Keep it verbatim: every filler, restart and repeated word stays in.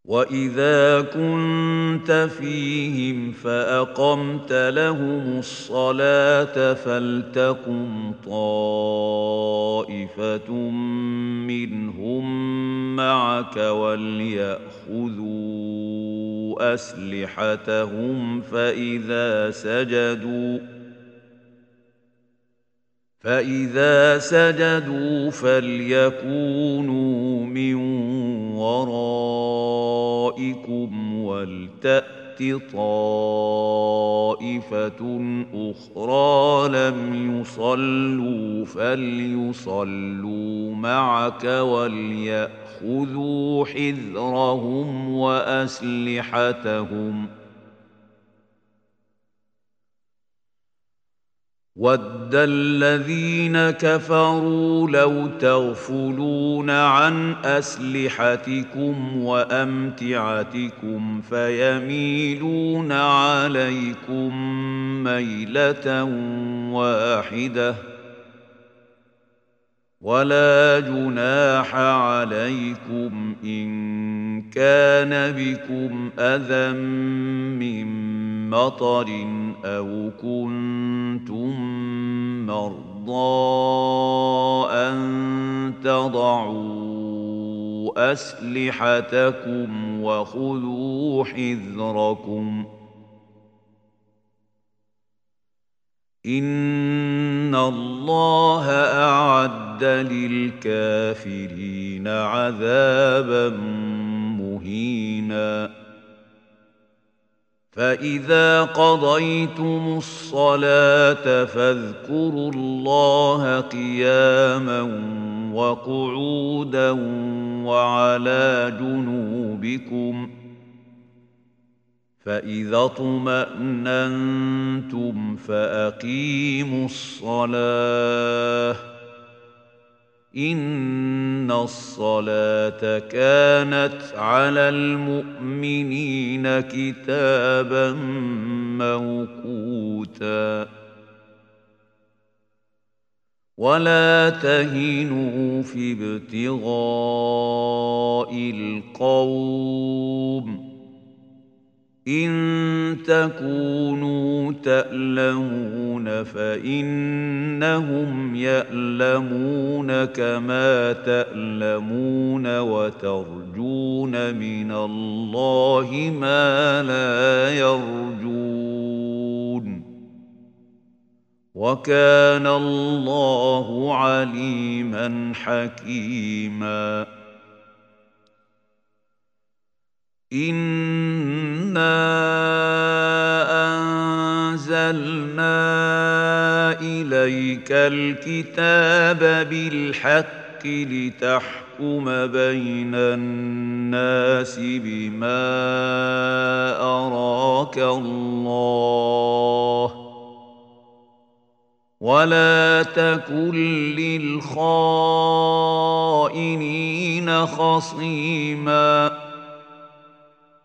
وإذا كنت فيهم فأقمت لهم الصلاة فلتقم طائفة منهم معك وليأخذوا أسلحتهم فإذا سجدوا فإذا سجدوا فليكونوا من ورائكم ولتأت طائفة أخرى لم يصلوا فليصلوا معك وليأخذوا حذرهم وأسلحتهم وَدَّ الَّذِينَ كَفَرُوا لَوْ تَغْفُلُونَ عَنْ أَسْلِحَتِكُمْ وَأَمْتِعَتِكُمْ فَيَمِيلُونَ عَلَيْكُمْ مَيْلَةً وَاحِدَةً وَلَا جُنَاحَ عَلَيْكُمْ إِن كَانَ بِكُمْ أَذًى مِّن مطر أو كنتم مرضى أن تضعوا أسلحتكم وخذوا حذركم إن الله أعد للكافرين عذابا مهينا فإذا قضيتم الصلاة فاذكروا الله قياما وقعودا وعلى جنوبكم فإذا اطمأننتم فأقيموا الصلاة إن الصلاة كانت على المؤمنين كتابا موقوتا ولا تهنوا في ابتغاء القوم إن تكونوا تألمون فإنهم يألمون كما تألمون وترجون من الله ما لا يرجون وكان الله عليما حكيما إنا أنزلنا إليك الكتاب بالحق لتحكم بين الناس بما أراك الله ولا تكن للخائنين خصيماً